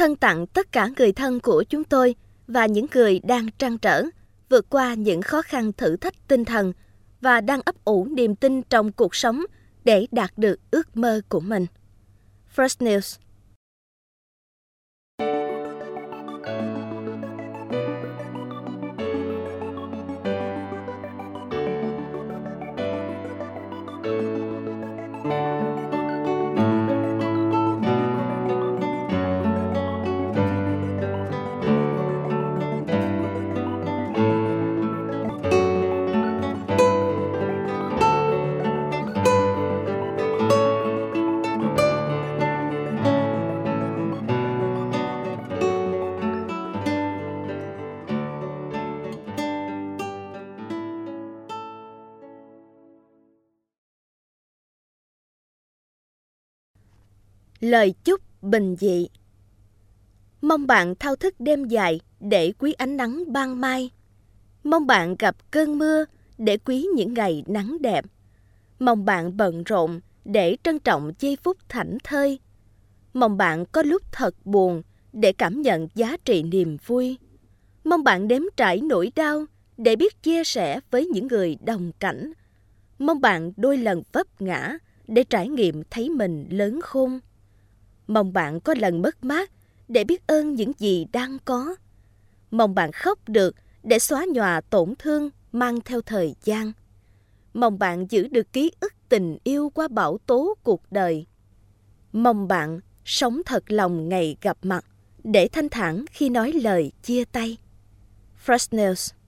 Thân tặng tất cả người thân của chúng tôi và những người đang trăn trở, vượt qua những khó khăn thử thách tinh thần và đang ấp ủ niềm tin trong cuộc sống để đạt được ước mơ của mình. First News. Lời chúc bình dị. Mong bạn thao thức đêm dài để quý ánh nắng ban mai. Mong bạn gặp cơn mưa để quý những ngày nắng đẹp. Mong bạn bận rộn để trân trọng giây phút thảnh thơi. Mong bạn có lúc thật buồn để cảm nhận giá trị niềm vui. Mong bạn nếm trải nỗi đau để biết chia sẻ với những người đồng cảnh. Mong bạn đôi lần vấp ngã để trải nghiệm thấy mình lớn khôn. Mong bạn có lần mất mát để biết ơn những gì đang có. Mong bạn khóc được để xóa nhòa tổn thương mang theo thời gian. Mong bạn giữ được ký ức tình yêu qua bão tố cuộc đời. Mong bạn sống thật lòng ngày gặp mặt để thanh thản khi nói lời chia tay. First News.